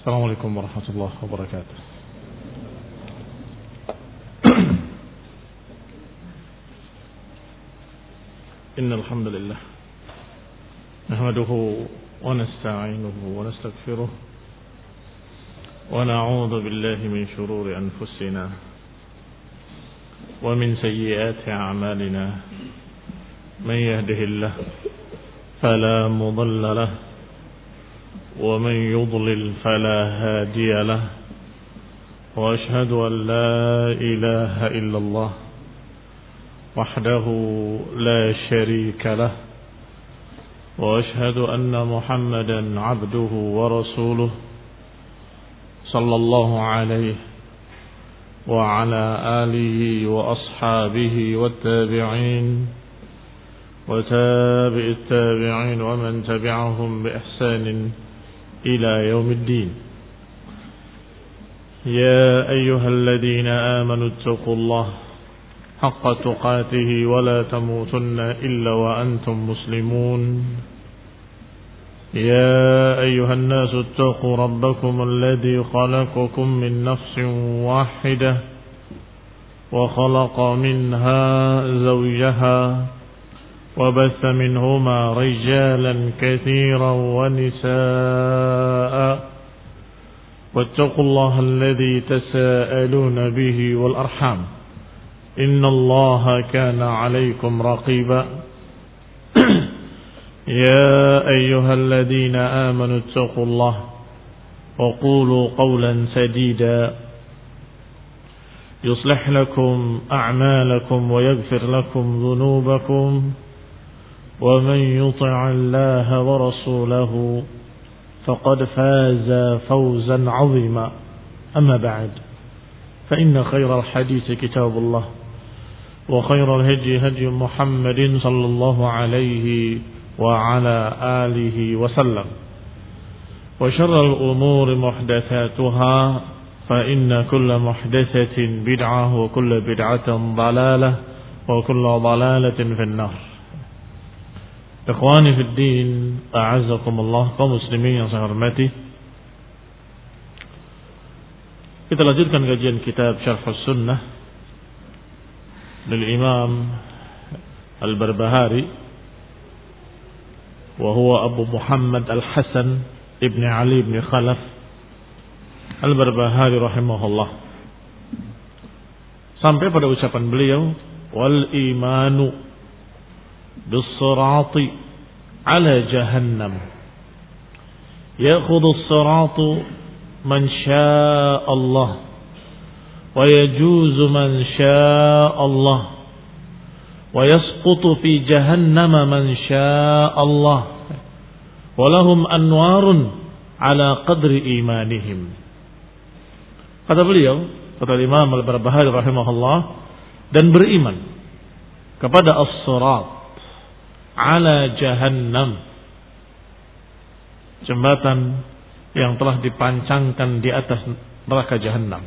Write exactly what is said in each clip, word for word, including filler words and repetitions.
Assalamualaikum warahmatullahi wabarakatuh. Innal hamdalillah nahmaduhu wa nasta'inuhu wa nastaghfiruh wa na'udzu billahi min shururi anfusina wa min sayyiati a'malina man yahdihillahu fala mudilla lahu ومن يضلل فلا هادي له وأشهد أن لا إله إلا الله وحده لا شريك له وأشهد أن محمدا عبده ورسوله صلى الله عليه وعلى آله وأصحابه والتابعين وتابع التابعين ومن تبعهم بإحسان إلى يوم الدين. يا أيها الذين آمنوا اتقوا الله حق تقاته ولا تموتن إلا وأنتم مسلمون. يا أيها الناس اتقوا ربكم الذي خلقكم من نفس واحدة وخلق منها زوجها وبث منهما رجالا كثيرا ونساء واتقوا الله الذي تساءلون به والأرحام إن الله كان عليكم رقيبا. يا أيها الذين آمنوا اتقوا الله وقولوا قولا سديدا يصلح لكم أعمالكم ويغفر لكم ذنوبكم ومن يطع الله ورسوله فقد فاز فوزا عظيما. أما بعد فإن خير الحديث كتاب الله وخير الهدي هدي محمد صلى الله عليه وعلى آله وسلم وشر الأمور محدثاتها فإن كل محدثة بدعة وكل بدعة ضلالة وكل ضلالة في النار. Ikhwani fid din, a'azzakumullah, kaum muslimin yang saya hormati. Kita lanjutkan kajian kitab Syarh Sunnah dari Imam Al-Barbahari wa huwa Abu Muhammad Al-Hasan ibn Ali ibn Khalaf Al-Barbahari rahimahullah, sampai pada ucapan beliau, wal imanu bis-sirati ala jahannam ya'khudhu as-siratu man syaa Allah wa yajuzu man syaa Allah wa yasqutu fi jahannam man syaa Allah wa lahum anwarun ala qadri imanihim. Kata beliau, kata Imam Al-Barbahari rahimahullah, dan beriman kepada as-sirat ala jahannam, jembatan yang telah dipancangkan di atas neraka jahannam.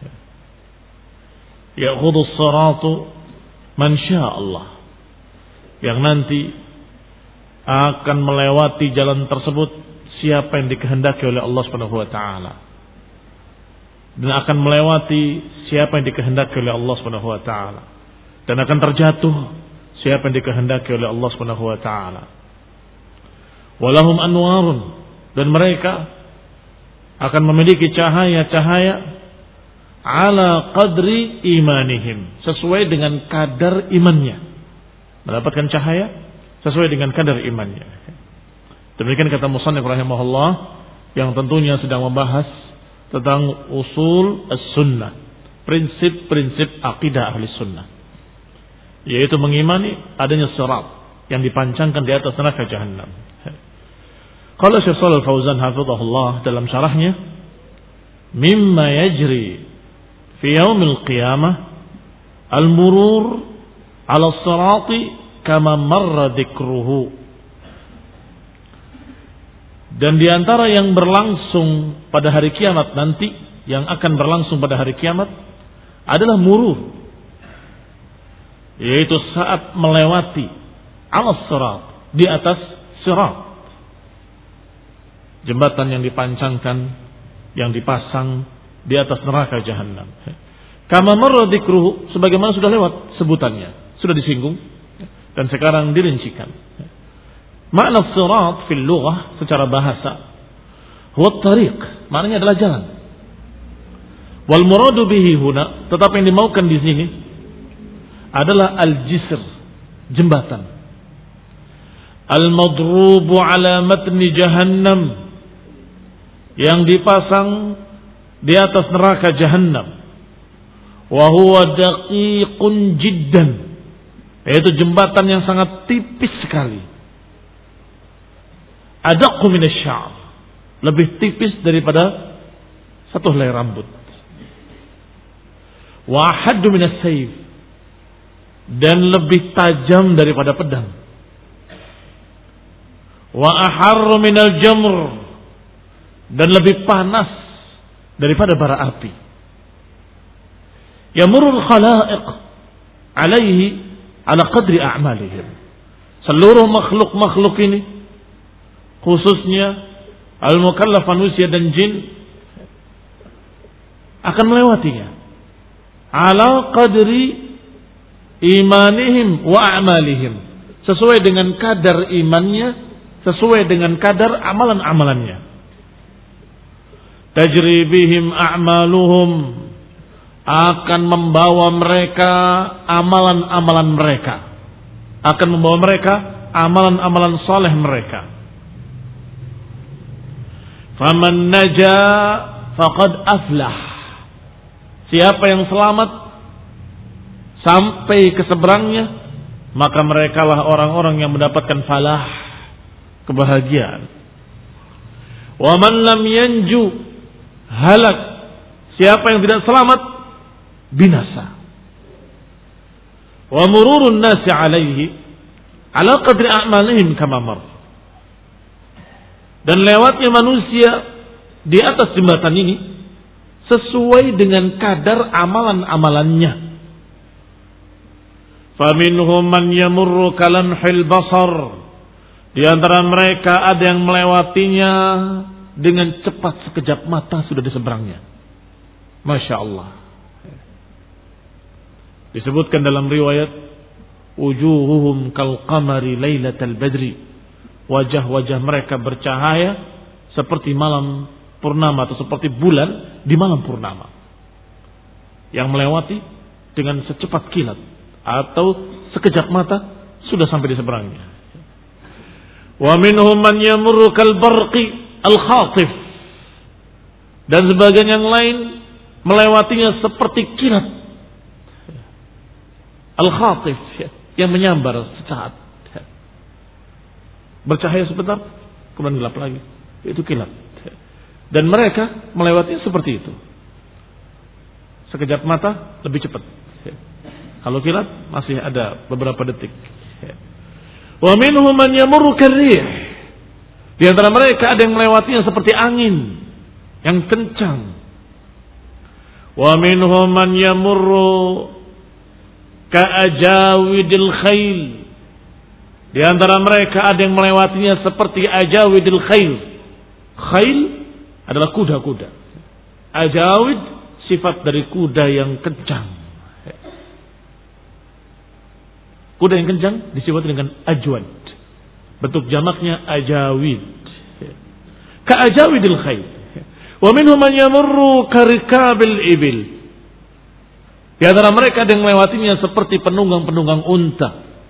Ya'khudhu as-siratu man syaa Allah, yang nanti akan melewati jalan tersebut siapa yang dikehendaki oleh Allah Subhanahu wa taala, dan akan melewati siapa yang dikehendaki oleh Allah Subhanahu wa taala, dan akan terjatuh siapa yang dikehendaki oleh Allah Subhanahu wa taala. Walahum anwarun, dan mereka akan memiliki cahaya-cahaya ala qadri imanihim, sesuai dengan kadar imannya. Mendapatkan cahaya sesuai dengan kadar imannya. Demikian kata musannif rahimahullah, yang tentunya sedang membahas tentang usul as-sunnah, prinsip-prinsip akidah ahli sunnah, yaitu mengimani adanya sirat yang dipancangkan di atas neraka jahannam. Qala Syekh Shalal Fauzan hafizahullah dalam syarahnya, mimma yajri fi yaumil qiyamah al-murur ala as-sirati kama marra dzikruhu. Dan di antara yang berlangsung pada hari kiamat nanti, yang akan berlangsung pada hari kiamat adalah murur, yaitu saat melewati al-sirat, di atas sirat, jembatan yang dipancangkan yang dipasang di atas neraka jahanam. Kama marra dzikruhu, sebagaimana sudah lewat sebutannya, sudah disinggung dan sekarang dirincikan. Makna sirat fil lughah secara bahasa huwa tariq, maknanya adalah jalan. Wal muradu bihi huna, tetapi yang dimaukan di sini adalah al-jisr, jembatan. Al-madrubu ala matni jahannam, yang dipasang di atas neraka jahannam. Wa huwa daqiqun jiddan, yaitu jembatan yang sangat tipis sekali. Adaqqu min asy-sya'r, lebih tipis daripada satu helai rambut. Wa ahaddu min as-sayf, dan lebih tajam daripada pedang. Wa aharru min al-jamr, dan lebih panas daripada bara api. Yamurul khalaiq alaihi ala qadri a'malihim. Seluruh makhluk-makhluk ini, khususnya al-mukallaf manusia dan jin, akan melewatinya ala qadri imanihim wa a'malihim, sesuai dengan kadar imannya, sesuai dengan kadar amalan-amalannya. Tajri bihim a'maluhum, akan membawa mereka amalan-amalan mereka, akan membawa mereka amalan-amalan saleh mereka. Faman naja faqad aflah, siapa yang selamat sampai ke seberangnya, maka merekalah orang-orang yang mendapatkan falah, kebahagiaan. Wa man lam yanju halak, siapa yang tidak selamat binasa. Wa mururun nasi alaihi ala qadri a'malihim kama mar, dan lewatnya manusia di atas jembatan ini sesuai dengan kadar amalan-amalannya. Faminhum man yamurru kalamhil basar, di antara mereka ada yang melewatinya dengan cepat, sekejap mata sudah di seberangnya. Masya Allah. Disebutkan dalam riwayat, wujuhuhum kal qamari lailatal badri, wajah-wajah mereka bercahaya seperti malam purnama atau seperti bulan di malam purnama, yang melewati dengan secepat kilat atau sekejap mata sudah sampai di seberangnya. Wa minhum man yamurru kal barqi al khatif, dan sebagian yang lain melewatinya seperti kilat al khatif, yang menyambar sesaat, bercahaya sebentar kemudian gelap lagi, itu kilat. Dan mereka melewatinya seperti itu, sekejap mata lebih cepat. Kalau kilat masih ada beberapa detik. Wa minhum man yamurru karrih, di antara mereka ada yang melewatinya seperti angin yang kencang. Wa minhum man yamurru ka'ajawidil khail, di antara mereka ada yang melewatinya seperti ajawidil khail. Khail adalah kuda-kuda. Ajawid sifat dari kuda yang kencang. Kuda yang kencang disebut dengan ajwad. Bentuk jamaknya ajawid. Ka'ajawidil khail. Wa minhum man yamurru karikabil ibil, di antara mereka ada yang melewatinya seperti penunggang-penunggang unta.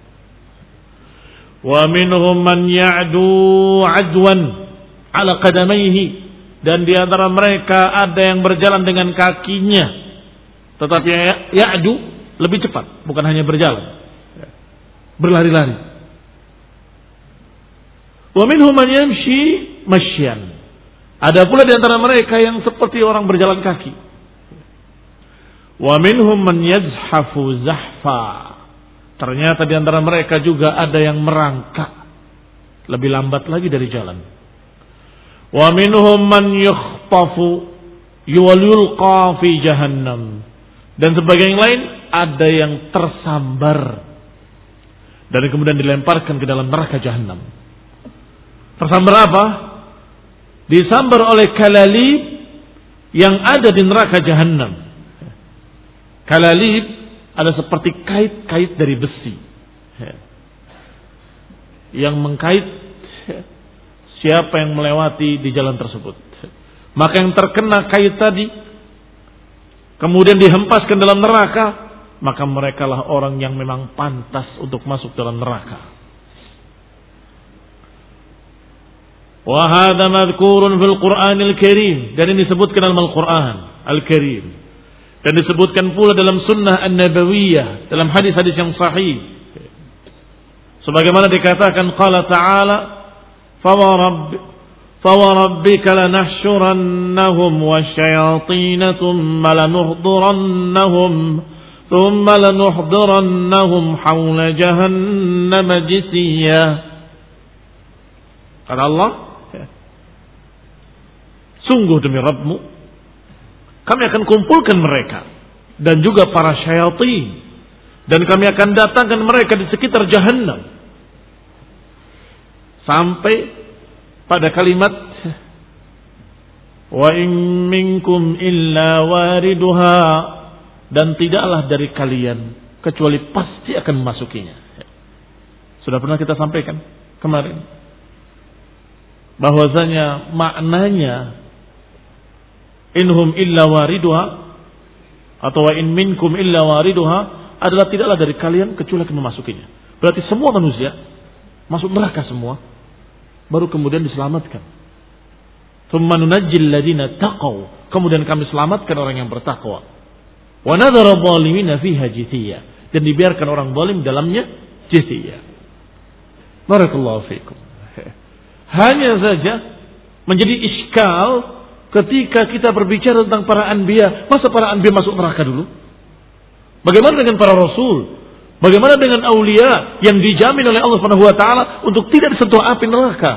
Wa minhum man ya'du adwan ala qadamaihi, dan di antara mereka ada yang berjalan dengan kakinya, tetapi ya'du lebih cepat, bukan hanya berjalan, berlari-lari. Wa minhum man yamshi mashyan, ada pula di antara mereka yang seperti orang berjalan kaki. Wa minhum man yazhafu zahfa, ternyata di antara mereka juga ada yang merangkak lebih lambat lagi dari jalan. Wa minhum man yukhtafu yulqa fi jahannam, dan sebagian yang lain ada yang tersambar dan kemudian dilemparkan ke dalam neraka jahannam. Tersambar apa? Disambar oleh kalalib yang ada di neraka Jahannam. Kalalib ada seperti kait-kait dari besi yang mengkait siapa yang melewati di jalan tersebut. Maka yang terkena kait tadi kemudian dihempaskan dalam neraka, maka merekalah orang yang memang pantas untuk masuk dalam neraka. Wa hadza madhkurun fil Qur'anil Karim, dan ini disebutkan dalam Al-Qur'an Al-Karim, dan disebutkan pula dalam sunnah an-nabawiyah, dalam hadis-hadis yang sahih. Sebagaimana dikatakan qala ta'ala, فَوَرَبِّ فَوَرَبِّكَ لَنَحْشُرَنَّهُمْ وَالشَّيَاطِينَ ثُمَّ لَنُحْضِرَنَّهُمْ ثُمَّ لَنُحْضِرَنَّهُمْ حَوْلَ جَهَنَّمَ جِثِيًّا. Kata Allah, sungguh demi Rabbmu, kami akan kumpulkan mereka dan juga para syaitan, dan kami akan datangkan mereka di sekitar Jahannam sampai pada kalimat wa in minkum illa wariduha, dan tidaklah dari kalian kecuali pasti akan memasukinya. Sudah pernah kita sampaikan kemarin bahwasanya maknanya inhum illa wariduha atau wa in minkum illa wariduha adalah tidaklah dari kalian kecuali akan memasukinya. Berarti semua manusia masuk neraka semua, baru kemudian diselamatkan. Tsumma nunajjil ladina taqaw, kemudian kami selamatkan orang yang bertakwa. Wa nadhara zalimina fiha jithiya, dan dibiarkan orang zalim dalamnya jithiya. Barakallahu fiikum. Hanya saja menjadi iskal ketika kita berbicara tentang para anbiya. Masa para anbiya masuk neraka dulu? Bagaimana dengan para rasul? Bagaimana dengan aulia yang dijamin oleh Allah Subhanahu wa taala untuk tidak disentuh api neraka?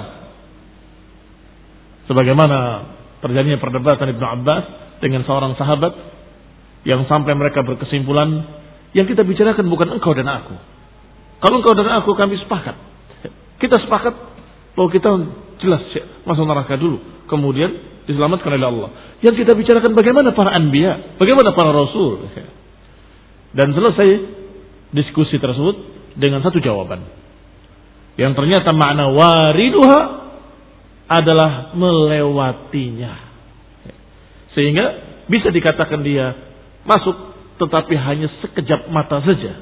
Sebagaimana terjadinya perdebatan Ibnu Abbas dengan seorang sahabat yang sampai mereka berkesimpulan, yang kita bicarakan bukan engkau dan aku. Kalau engkau dan aku kami sepakat. Kita sepakat bahwa kita jelas masuk neraka dulu, kemudian diselamatkan oleh Allah. Yang kita bicarakan bagaimana para anbiya, bagaimana para rasul. Dan selesai diskusi tersebut dengan satu jawaban, yang ternyata makna wariduha adalah melewatinya, sehingga bisa dikatakan dia masuk tetapi hanya sekejap mata saja,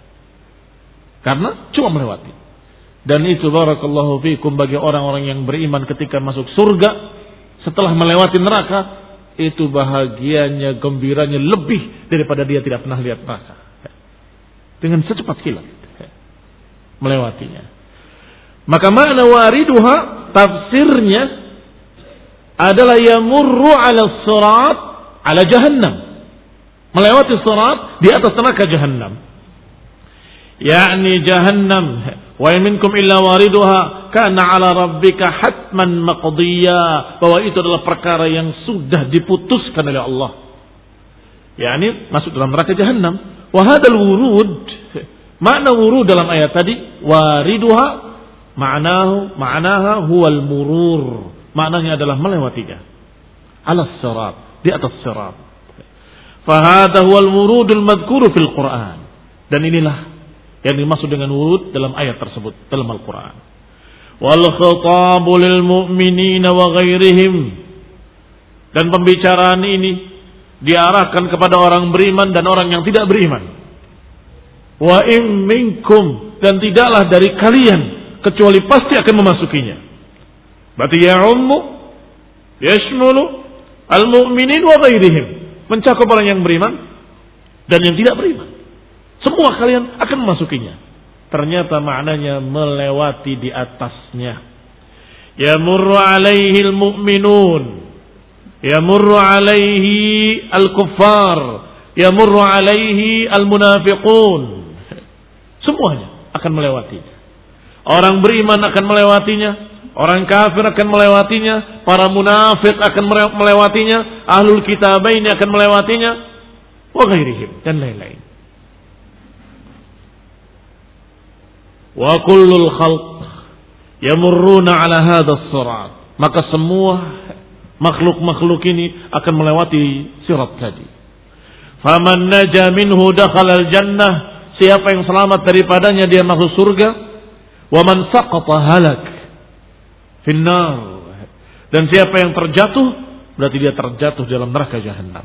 karena cuma melewati. Dan itu barakallahu fiikum bagi orang-orang yang beriman ketika masuk surga setelah melewati neraka, itu bahagianya, gembiranya lebih daripada dia tidak pernah lihat neraka. Dengan secepat kilat melewatinya. Maka makna wariduha tafsirnya adalah yamurru ala sirat ala jahannam, melewati sirat di atas neraka jahannam. Yakni jahannam wa minkum illa wariduha kana ala rabbika hatman maqdiya, bahwa itu adalah perkara yang sudah diputuskan oleh Allah, yakni masuk dalam neraka jahannam. Wa hadzal wurud, makna wurud dalam ayat tadi wariduha ma'nahu ma'naha huwal murur, maknanya adalah melewatinya, ala sirat, di atas sirat. Fa hadza huwal wurudul madhkuru fil Qur'an, dan inilah yang dimaksud dengan wurud dalam ayat tersebut dalam Al-Quran. Wal khitabu lil mu'minina wa ghairihim, dan pembicaraan ini diarahkan kepada orang beriman dan orang yang tidak beriman. Wa in minkum, dan tidaklah dari kalian kecuali pasti akan memasukinya. Berarti ya'ummu yashmulu al mu'minin wa ghairihim, mencakup orang yang beriman dan yang tidak beriman. Semua kalian akan memasukinya. Ternyata maknanya melewati di atasnya. Yamurru alaihi al-mu'minun, yamurru alaihi al-kuffar, yamurru alaihi al-munafiqun. Semuanya akan melewatinya. Orang beriman akan melewatinya, orang kafir akan melewatinya, para munafik akan melewatinya, ahlul kitabain akan melewatinya, wa ghairihim, dan lain-lain. Wa kullul khalq yamurruna ala hadzal sirat, maka semua makhluk-makhluk ini akan melewati sirat tadi. Faman naja minhu dakhala al-jannah, siapa yang selamat daripadanya dia masuk surga. Wa man saqata halak finnar, dan siapa yang terjatuh berarti dia terjatuh dalam neraka jahanam.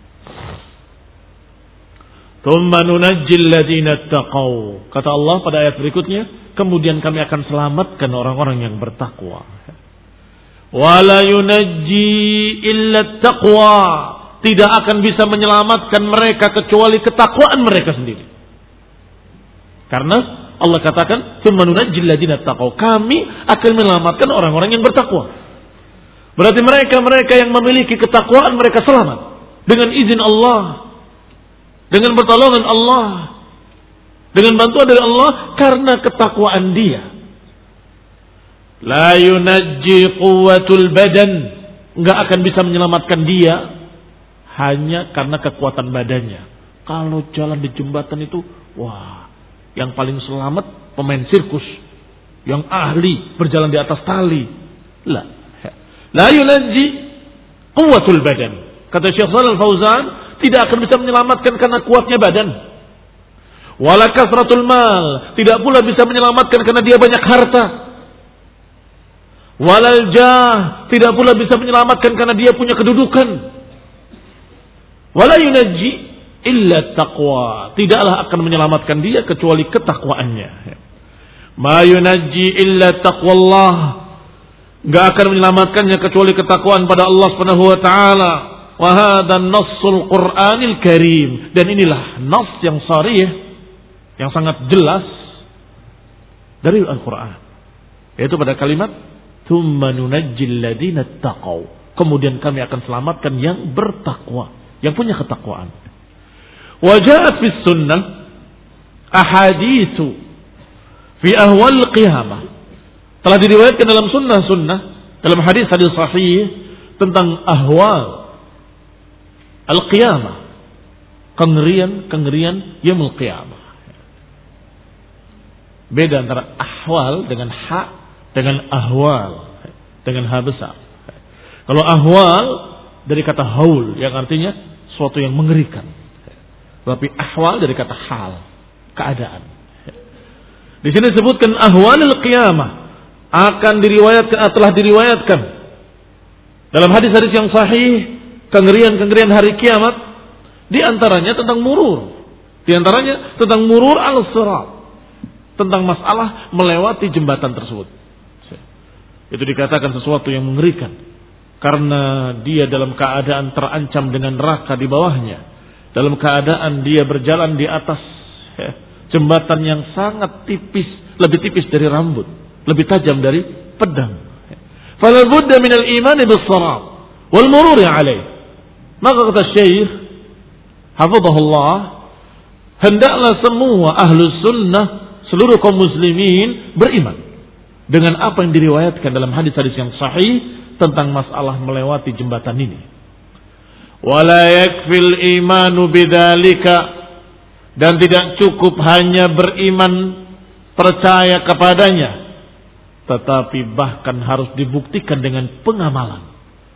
Tsumma nunajjil ladzina taqaw, kata Allah pada ayat berikutnya, kemudian kami akan selamatkan orang-orang yang bertakwa. Wala yunajji illa taqwa, tidak akan bisa menyelamatkan mereka kecuali ketakwaan mereka sendiri. Karena Allah katakan, "Tsumma nunajjil ladzina taqaw," kami akan menyelamatkan orang-orang yang bertakwa. Berarti mereka-mereka yang memiliki ketakwaan mereka selamat dengan izin Allah, dengan pertolongan Allah, dengan bantuan dari Allah karena ketakwaan dia. La yunajji quwwatul badan, enggak akan bisa menyelamatkan dia hanya karena kekuatan badannya. Kalau jalan di jembatan itu, wah, yang paling selamat pemain sirkus yang ahli berjalan di atas tali. La, la yunajji quwwatul badan. Kata Syekh Shalal Fauzan, tidak akan bisa menyelamatkan karena kuatnya badan. Wala kasratul mal, tidak pula bisa menyelamatkan karena dia banyak harta. Walal jah, tidak pula bisa menyelamatkan karena dia punya kedudukan. Wala yunajji illa taqwa, tidaklah akan menyelamatkan dia kecuali ketakwaannya. Ma yunajji illa taqwallah, enggak akan menyelamatkannya kecuali ketakwaan pada Allah Subhanahu wa taala. Wa hadha an-nassul Qur'anil Karim, dan inilah nas yang sharih, yang sangat jelas dari Al-Qur'an, yaitu pada kalimat tsumma nunajjil ladzina taqaw, kemudian kami akan selamatkan yang bertakwa, yang punya ketakwaan. Wa ja'at fis sunnah ahaditsu fi ahwal qiyamah, telah diriwayatkan dalam sunnah-sunnah, dalam hadis-hadis sahih tentang ahwal al-qiyamah, kengerian-kengerian yaumul qiyamah. Beda antara ahwal dengan ha dengan ahwal dengan ha besar. Kalau ahwal dari kata haul yang artinya suatu yang mengerikan. Tapi ahwal dari kata hal, keadaan. Di sini disebutkan ahwalul qiyamah, akan diriwayatkan, telah diriwayatkan dalam hadis-hadis yang sahih kengerian-kengerian hari kiamat, di antaranya tentang murur, di antaranya tentang murur al-sirat, tentang masalah melewati jembatan tersebut. Itu dikatakan sesuatu yang mengerikan karena dia dalam keadaan terancam dengan neraka di bawahnya, dalam keadaan dia berjalan di atas ya, jembatan yang sangat tipis, lebih tipis dari rambut, lebih tajam dari pedang. Fala budda minal iman bis-sirat wal murur alaih. Maka kata Syekh hafizahullah, hendaklah semua ahlus sunnah, seluruh kaum muslimin beriman dengan apa yang diriwayatkan dalam hadis-hadis yang sahih tentang masalah melewati jembatan ini. Wala yakfil imanu bidzalika, dan tidak cukup hanya beriman percaya kepadanya, tetapi bahkan harus dibuktikan dengan pengamalan.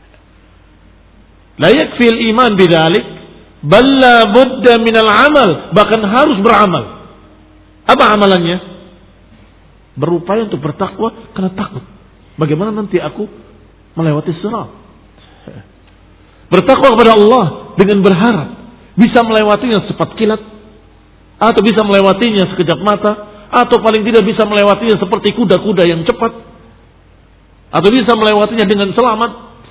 La yakfil iman bidzalik, bal la budda minal amal, bahkan harus beramal. Apa amalannya? Berupaya untuk bertakwa karena takut. Bagaimana nanti aku melewati sirat? Bertakwa kepada Allah dengan berharap bisa melewatinya secepat kilat, atau bisa melewatinya sekejap mata, atau paling tidak bisa melewatinya seperti kuda-kuda yang cepat, atau bisa melewatinya dengan selamat.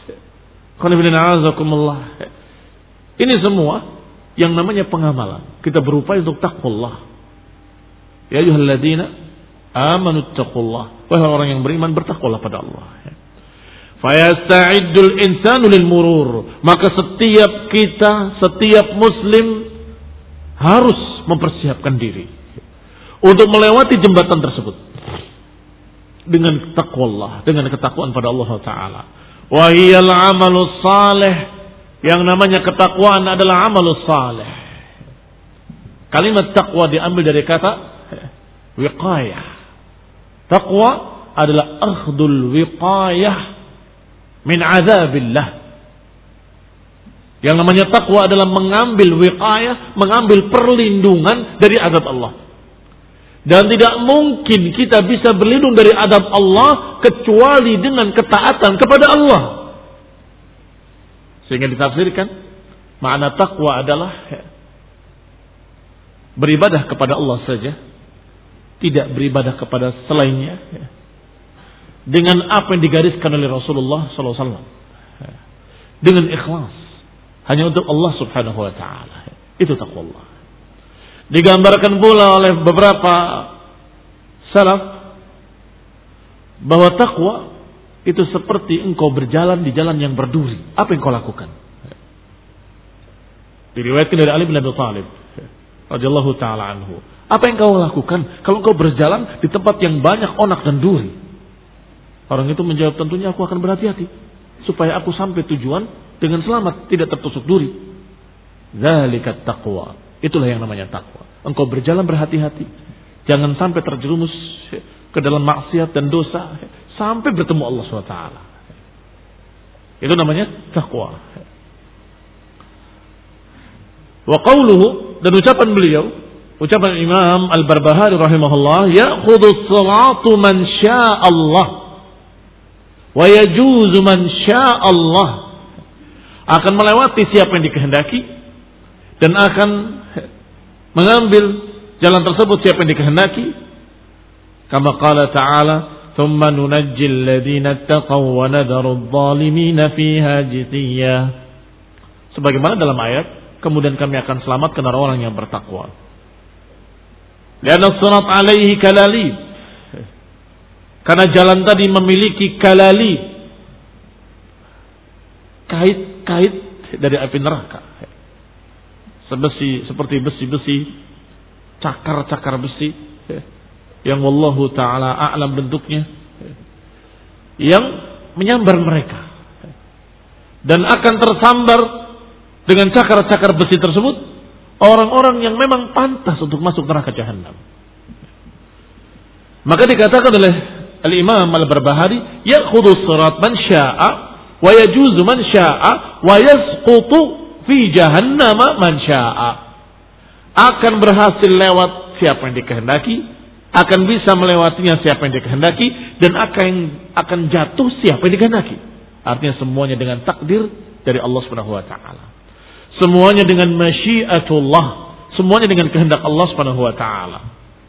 Ini semua yang namanya pengamalan. Kita berupaya untuk taqwallah. Ya ayyuhalladzina amanu taqullah, wahai orang yang beriman, bertakwalah pada Allah. Fayasta'iddul insanu lil murur, maka setiap kita, setiap muslim harus mempersiapkan diri untuk melewati jembatan tersebut dengan taqwallah, dengan ketakwaan pada Allah taala. Wa hiyal amalus salih, yang namanya ketakwaan adalah amalus salih. Kalimat taqwa diambil dari kata wiqayah. Taqwa adalah akhdul wiqayah min azabillah. Yang namanya takwa adalah mengambil wiqayah, mengambil perlindungan dari azab Allah. Dan tidak mungkin kita bisa berlindung dari azab Allah kecuali dengan ketaatan kepada Allah. Sehingga ditafsirkan makna takwa adalah beribadah kepada Allah saja, tidak beribadah kepada selainnya, dengan apa yang digariskan oleh Rasulullah sallallahu alaihi wasallam, dengan ikhlas hanya untuk Allah subhanahu wa ta'ala. Itu takwa Allah. Digambarkan pula oleh beberapa salaf bahwa takwa itu seperti engkau berjalan di jalan yang berduri. Apa yang kau lakukan? Diriwayatkan dari Ali bin Abi Thalib radhiyallahu taala anhu. Apa yang kau lakukan kalau engkau berjalan di tempat yang banyak onak dan duri? Orang itu menjawab, tentunya aku akan berhati-hati supaya aku sampai tujuan dengan selamat, tidak tertusuk duri. Dzalikat taqwa. Itulah yang namanya takwa. Engkau berjalan berhati-hati, jangan sampai terjerumus ke dalam maksiat dan dosa sampai bertemu Allah subhanahu wa taala. Itu namanya takwa. Wa qawluhu, dan ucapan beliau, ucapan Imam Al-Barbahari rahimahullah, ya'khudhu as-salatu man syaa Allah wa yajuzu man syaa Allah. Akan melewati siapa yang dikehendaki dan akan mengambil jalan tersebut siapa yang dikehendaki. Kama qala ta'ala, thumma nunajjil ladzina ittaqaw wa nadharu adh-dhalimina fiha jithiyya. Sebagaimana dalam ayat, kemudian kami akan selamatkan orang-orang yang bertakwa. Lianna as-sirat alaihi kalalib. Karena jalan tadi memiliki kalalib, kait-kait dari api neraka. Sebesi, seperti besi-besi, cakar-cakar besi, yang wallahu ta'ala a'lam bentuknya, yang menyambar mereka. Dan akan tersambar dengan cakar-cakar besi tersebut orang-orang yang memang pantas untuk masuk neraka jahanam. Maka dikatakan oleh Al-Imam Al-Barbahari, ya'khudhu as-sirat man syaa wa yajuzu man syaa wa yasqutu fi jahannama man syaa. Akan berhasil lewat siapa yang dikehendaki, akan bisa melewatinya siapa yang dikehendaki, dan akan akan jatuh siapa yang dikehendaki. Artinya semuanya dengan takdir dari Allah Subhanahu wa taala. Semuanya dengan masyiatullah, semuanya dengan kehendak Allah Subhanahu wa taala.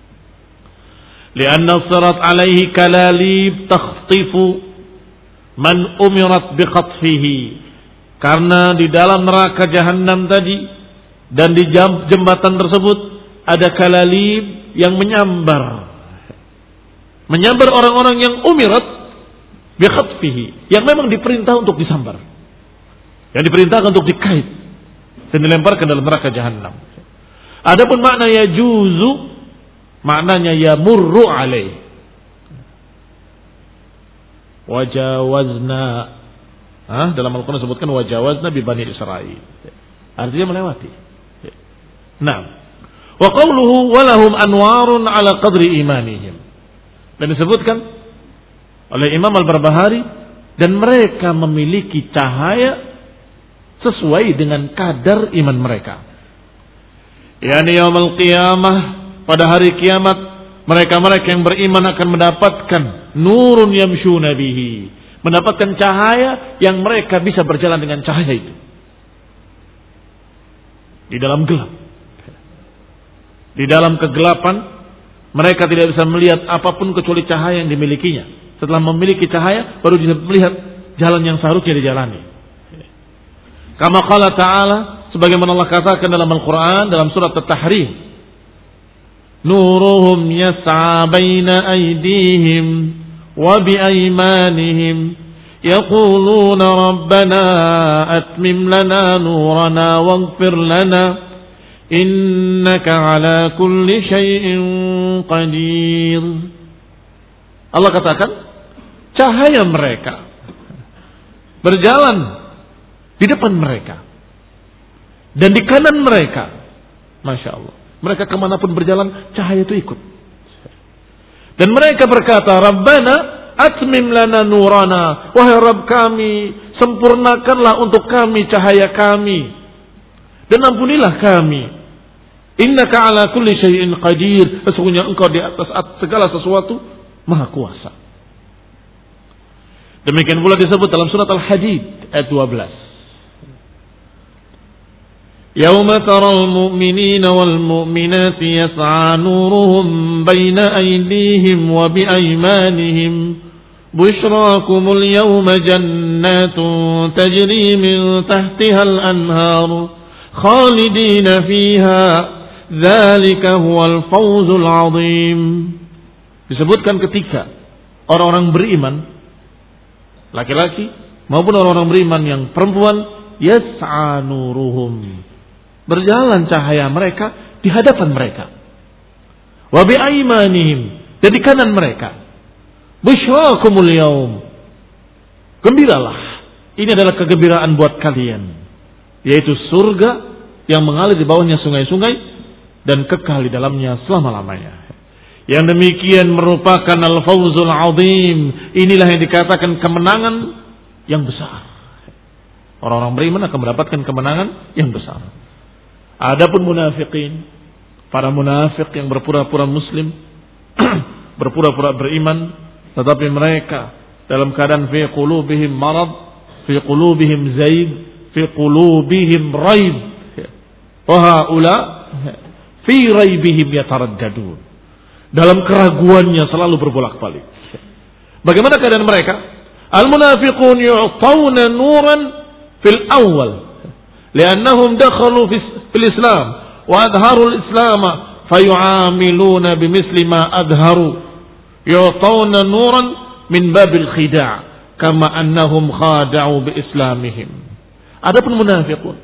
Lianna as-sirat alaihi kalalib takhtifu man umirat bi khatfihi. Karena di dalam neraka jahanam tadi dan di jembatan tersebut ada kalalib yang menyambar. Menyambar orang-orang yang umirat bi khatfihi, yang memang diperintah untuk disambar. Yang diperintahkan untuk dikait dan dilemparkan dalam neraka jahanam. Adapun makna yajuzu, maknanya yamurru alaih. Wajawazna, ah, dalam Al-Quran disebutkan wajawazna bi Bani Israil. Artinya melewati. Nah, wa qawluhu walahum anwarun ala qadri imanihim. Dan disebutkan oleh Imam Al-Barbahari, dan mereka memiliki cahaya sesuai dengan kadar iman mereka. Yani yaumul qiyamah, pada hari kiamat, mereka-mereka yang beriman akan mendapatkan nurun yamshuna bihi, mendapatkan cahaya yang mereka bisa berjalan dengan cahaya itu di dalam gelap. Di dalam kegelapan mereka tidak bisa melihat apapun kecuali cahaya yang dimilikinya. Setelah memiliki cahaya baru bisa melihat jalan yang seharusnya dijalani. Kama qala ta'ala, sebagaimana Allah katakan dalam Al-Quran dalam surat At-Tahrim, nuruhum yas'a baina aydihim wa bi aymanihim yaquluna rabbana atmim lana nurana waghfir lana innaka ala kulli syai'in qadir. Allah katakan cahaya mereka berjalan di depan mereka dan di kanan mereka. Masya Allah, mereka kemanapun berjalan cahaya itu ikut. Dan mereka berkata, Rabbana atmim lana nurana, wahai Rabb kami, sempurnakanlah untuk kami cahaya kami dan ampunilah kami. Innaka ala kulli syai'in qadir, sesungguhnya engkau di atas segala sesuatu maha kuasa. Demikian pula disebut dalam surat Al-Hadid ayat dua belas. Yauma taral mu'minina wal mu'minati yas'a nuruhum baina aydihim wa bi aymanihim bushrakumul yawma jannatun tajri min tahtiha al-anhar khalidina fiha dzalika huwal fawzul 'azim. Disebutkan ketika orang-orang beriman laki-laki maupun orang-orang beriman yang perempuan yas'a nuruhum, berjalan cahaya mereka di hadapan mereka, wa bi aymanihim, dan di kanan mereka, busyrakumul yaum, gembiralah, ini adalah kegembiraan buat kalian, yaitu surga yang mengalir di bawahnya sungai-sungai dan kekal di dalamnya selama-lamanya. Yang demikian merupakan al-fawzul 'azim. Inilah yang dikatakan kemenangan yang besar. Orang-orang beriman akan mendapatkan kemenangan yang besar. Adapun munafikin, para munafik yang berpura-pura muslim, berpura-pura beriman, tetapi mereka dalam keadaan fi qulubihim marad, fi qulubihim zaid, fi qulubihim raib. Wa haula fi raibihim yataraddadun. Dalam keraguannya selalu berbolak-balik. Bagaimana keadaan mereka? Al-munafiqun yu'tawna nuran fil awal li'annahum dakhalu fil Islam wa adharu al-Islam fayu'amiluna bimisli ma adharu yu'tawna nuran min babil khida' kama annahum khada'u bi islamihim. Adapun munafiqun,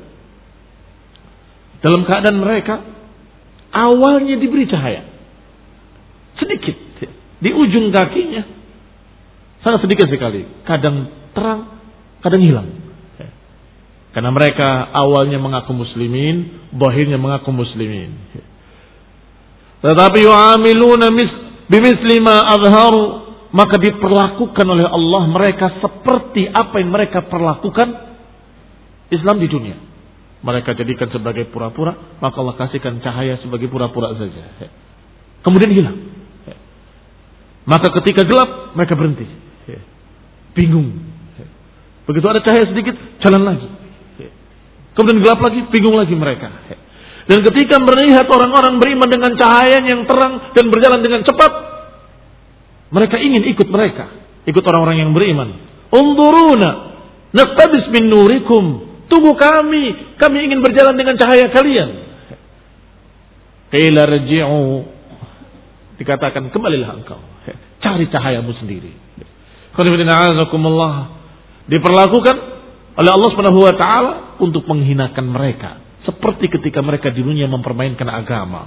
dalam keadaan mereka awalnya diberi cahaya sedikit di ujung kakinya, sangat sedikit sekali, kadang terang, kadang hilang. Karena mereka awalnya mengaku muslimin, akhirnya mengaku muslimin. Tetapi yu'amiluna bimisli ma azharu, maka diperlakukan oleh Allah mereka seperti apa yang mereka perlakukan Islam di dunia. Mereka jadikan sebagai pura-pura, maka Allah kasihkan cahaya sebagai pura-pura saja. Kemudian hilang. Maka ketika gelap mereka berhenti, bingung. Begitu ada cahaya sedikit, jalan lagi. Kemudian gelap lagi, bingung lagi mereka. Dan ketika melihat orang-orang beriman dengan cahaya yang terang dan berjalan dengan cepat, mereka ingin ikut mereka, ikut orang-orang yang beriman. Unduruna naqtabis min nurikum, tunggu kami, kami ingin berjalan dengan cahaya kalian. Qila rji'u, dikatakan kembalilah engkau, cari cahayamu sendiri. Diperlakukan oleh Allah Subhanahu wa taala untuk menghinakan mereka, seperti ketika mereka di dunia mempermainkan agama.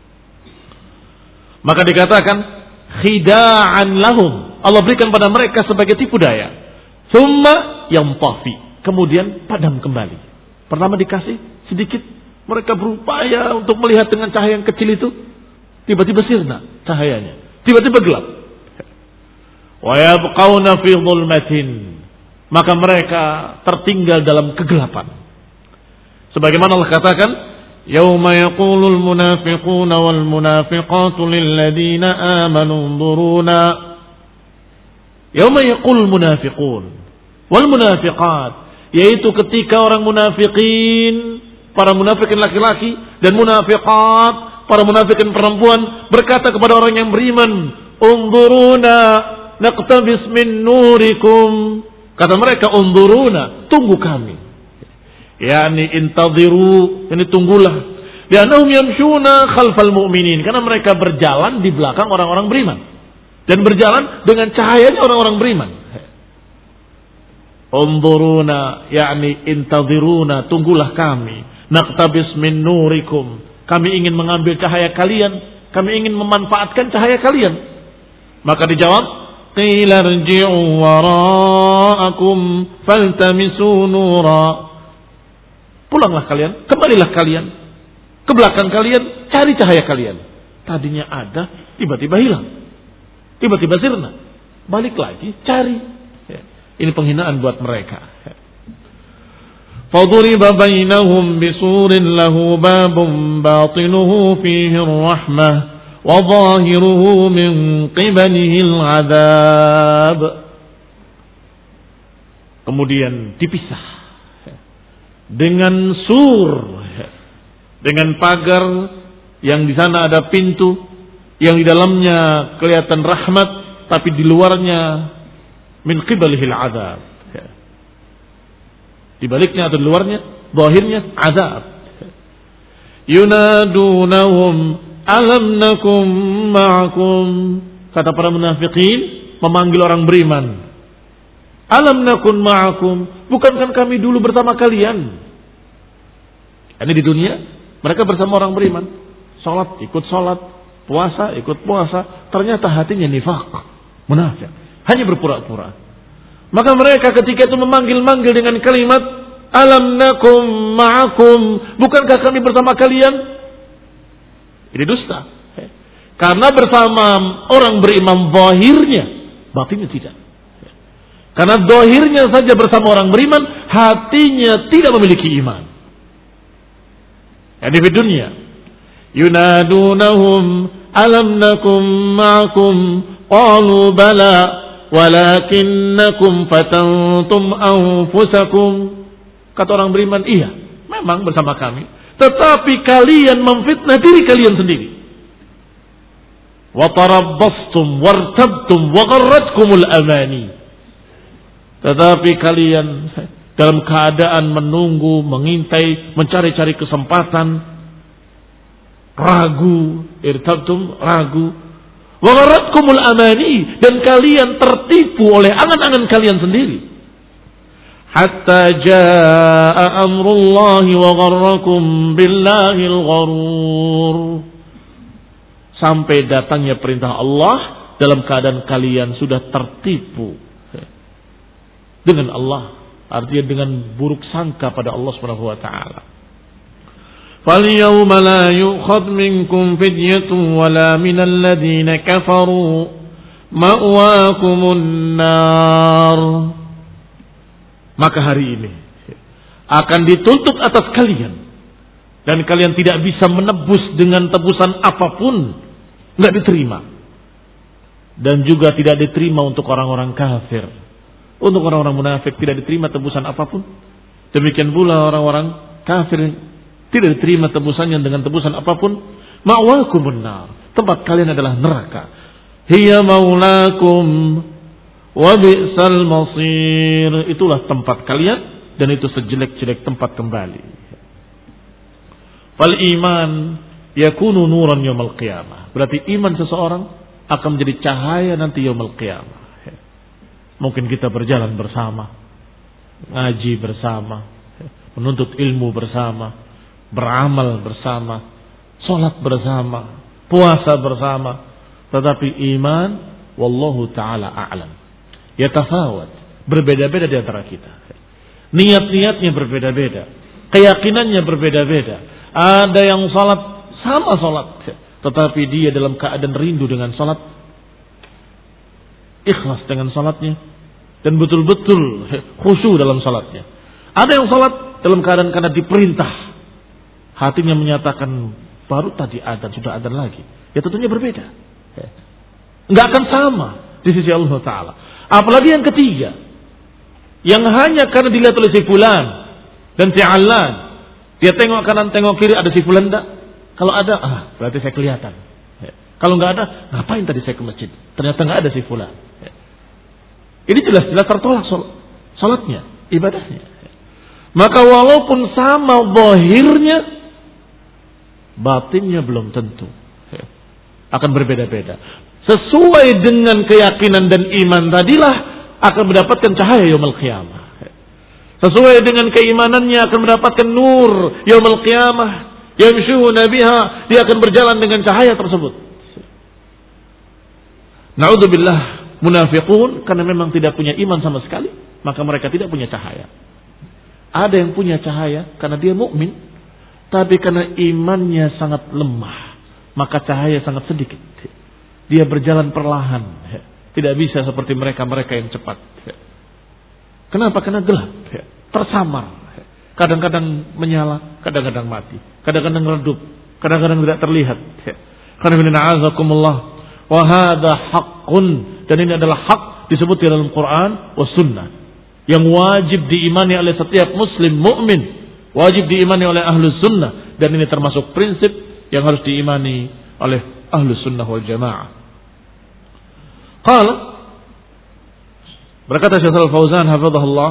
Maka dikatakan khida'an lahum, Allah berikan pada mereka sebagai tipu daya. Tsumma yantafi, kemudian padam kembali. Pertama dikasih sedikit, mereka berupaya untuk melihat dengan cahaya yang kecil itu, tiba-tiba sirna cahayanya, tiba-tiba gelap. Wa yabqauna fi dhulmatin, maka mereka tertinggal dalam kegelapan. Sebagaimana Allah katakan, yauma yaqulul munafiquna wal munafiqatu lil ladzina amanu unzuruna. Yauma yaqulul munafiqun wal munafiqat, yaitu ketika orang munafikin, para munafikin laki-laki dan munafiqat, para munafikin perempuan berkata kepada orang yang beriman, unzuruna naqtabis min nurikum. Kata mereka, unzuruna, tunggu kami. Yani intadhiru, yani tunggulah. Li'annahum yamshuna khalfal mu'minin, karena mereka berjalan di belakang orang-orang beriman dan berjalan dengan cahayanya orang-orang beriman. Unzuruna, yani intadhiruna, tunggulah kami. Naqtabis min nurikum, kami ingin mengambil cahaya kalian, kami ingin memanfaatkan cahaya kalian. Maka dijawab, qila rji'u wara'akum faltamisu nura. Pulanglah kalian, kembalilah kalian ke belakang kalian, cari cahaya kalian. Tadinya ada, tiba-tiba hilang, tiba-tiba sirna. balik lagi, cari. Ini penghinaan buat mereka. فَضُرِبَ بَيْنَهُمْ بِسُورٍ لَهُ بَابٌ بَاطِنُهُ فِيهِ الرَّحْمَةُ وَظَاهِرُهُ مِنْ قِبَلِهِ الْعَذَابُ. Kemudian dipisah dengan sur, dengan pagar yang di sana ada pintu, yang di dalamnya kelihatan rahmat, tapi di luarnya min qibalihil azab. Di baliknya atau di luarnya, zahirnya azab. Yunadunahum alam nakum ma'akum. Kata para munafikin memanggil orang beriman. Alam nakun ma'akum. Bukankah kami dulu bersama kalian? Ini di dunia mereka bersama orang beriman. Salat ikut salat, puasa ikut puasa. Ternyata hatinya nifaq, munafik, hanya berpura-pura. Maka mereka ketika itu memanggil-manggil dengan kalimat alam nakum ma'akum, bukankah kami bersama kalian? Ini dusta. Karena bersama orang beriman zahirnya, batinnya tidak. Karena zahirnya saja bersama orang beriman, hatinya tidak memiliki iman. Ini di dunia. Yunadunahum alam nakum ma'akum qalu bala walakinnakum fatantum anfusakum. Kata orang beriman, iya, memang bersama kami, tetapi kalian memfitnah diri kalian sendiri. Wa tarabbastum wartabtum wa gharratkumul amani. Tetapi kalian dalam keadaan menunggu, mengintai, mencari-cari kesempatan, ragu, irtabtum, ragu, wa gharratkumul amani, dan kalian tertipu oleh angan-angan kalian sendiri. Hatta jaa amrullahi wa gharrakum billahil gharur. Sampai datangnya perintah Allah dalam keadaan kalian sudah tertipu dengan Allah, artinya dengan buruk sangka pada Allah Subhanahu wa taala. فَالْيَوْمَ لَا يُؤْخَذْ مِنْكُمْ فِدْيَةٌ وَلَا مِنَ الَّذِينَ كَفَرُوا مَأْوَاكُمُ النَّارُ. Maka hari ini akan dituntut atas kalian, dan kalian tidak bisa menebus dengan tebusan apapun, nggak diterima. Dan juga tidak diterima untuk orang-orang kafir. Untuk orang-orang munafik tidak diterima tebusan apapun. Demikian pula orang-orang kafir tidak diterima tebusannya dengan tebusan apapun. Ma'wakumun nar, tempat kalian adalah neraka. Hiya maulakum wa bi'sal masir, itulah tempat kalian dan itu sejelek-jelek tempat kembali. Fal iman yakunu nuran yaumil qiyamah, berarti iman seseorang akan menjadi cahaya nanti yaumil qiyamah. Mungkin kita berjalan bersama, ngaji bersama, menuntut ilmu bersama, beramal bersama, sholat bersama, puasa bersama, tetapi iman wallahu ta'ala a'lam yatafawat, berbeda-beda di antara kita. Niat-niatnya berbeda-beda, keyakinannya berbeda-beda. Ada yang sholat sama sholat, tetapi dia dalam keadaan rindu dengan sholat, ikhlas dengan sholatnya, dan betul-betul khusyuk dalam sholatnya. Ada yang sholat dalam keadaan karena diperintah, hatinya menyatakan baru tadi adzan sudah adzan lagi, ya tentunya berbeda, nggak akan sama di sisi Allah Taala. Apalagi yang ketiga, yang hanya karena dilihat oleh si fulan dan si alan, dia tengok kanan tengok kiri, ada si fulan enggak? Kalau ada, ah berarti saya kelihatan. Kalau nggak ada, ngapain tadi saya ke masjid? Ternyata nggak ada si fulan. Ini jelas-jelas tertolak salatnya, ibadahnya. Maka walaupun sama zahirnya, batinnya belum tentu, akan berbeda-beda. Sesuai dengan keyakinan dan iman tadilah akan mendapatkan cahaya yaumul qiyamah. Sesuai dengan keimanannya akan mendapatkan nur yaumul qiyamah. Yamshuna biha, dia akan berjalan dengan cahaya tersebut. Na'udzubillah, munafiqun karena memang tidak punya iman sama sekali, maka mereka tidak punya cahaya. Ada yang punya cahaya karena dia mukmin, tapi karena imannya sangat lemah, maka cahaya sangat sedikit. Dia berjalan perlahan, Tidak bisa seperti mereka-mereka yang cepat. Kenapa? Karena gelap, tersamar. Kadang-kadang menyala, kadang-kadang mati, kadang-kadang redup, kadang-kadang tidak terlihat. Wa hadza haqqun, dan ini adalah hak disebut di dalam Quran was sunnah yang wajib diimani oleh setiap muslim mukmin, wajib diimani oleh ahlus sunnah, dan ini termasuk prinsip yang harus diimani oleh ahlus sunnah wal jamaah. Qala, berkata Syekh Al-Fauzan hafizahullah,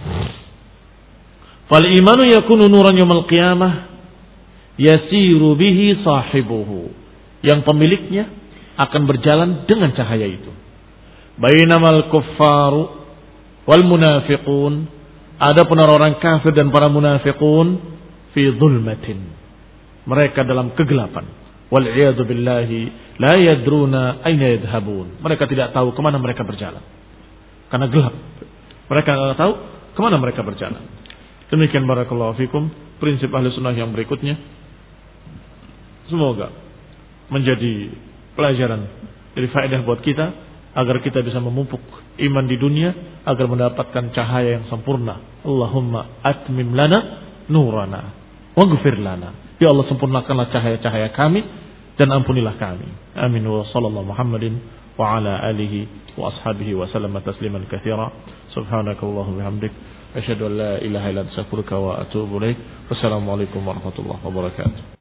fal imanu yakunu nuran yaumil qiyamah yasiru bihi sahibuhu, yang pemiliknya akan berjalan dengan cahaya itu. Bainamal kuffaru wal munafiqun, adapun orang kafir dan para munafiqun fi dhulmatin, mereka dalam kegelapan. Wal iyadu billahi la yadruna aina yadhhabun, mereka tidak tahu kemana mereka berjalan karena gelap. Mereka tidak tahu kemana mereka berjalan. Demikian barakallahu fikum prinsip ahli sunnah yang berikutnya. Semoga menjadi pelajaran, jadi faedah buat kita agar kita bisa memupuk iman di dunia agar mendapatkan cahaya yang sempurna. Allahumma atmim lana nurana waghfir lana, ya Allah sempurnakanlah cahaya-cahaya kami dan ampunilah kami. Amin. Wa sallallahu Muhammadin wa ala alihi wa ashabihi wa sallama tasliman katsira. Subhanakallahumma bihamdik asyhadu an la ilaha illa anta astaghfiruka wa atubu ilaik. Wassalamualaikum warahmatullahi wabarakatuh.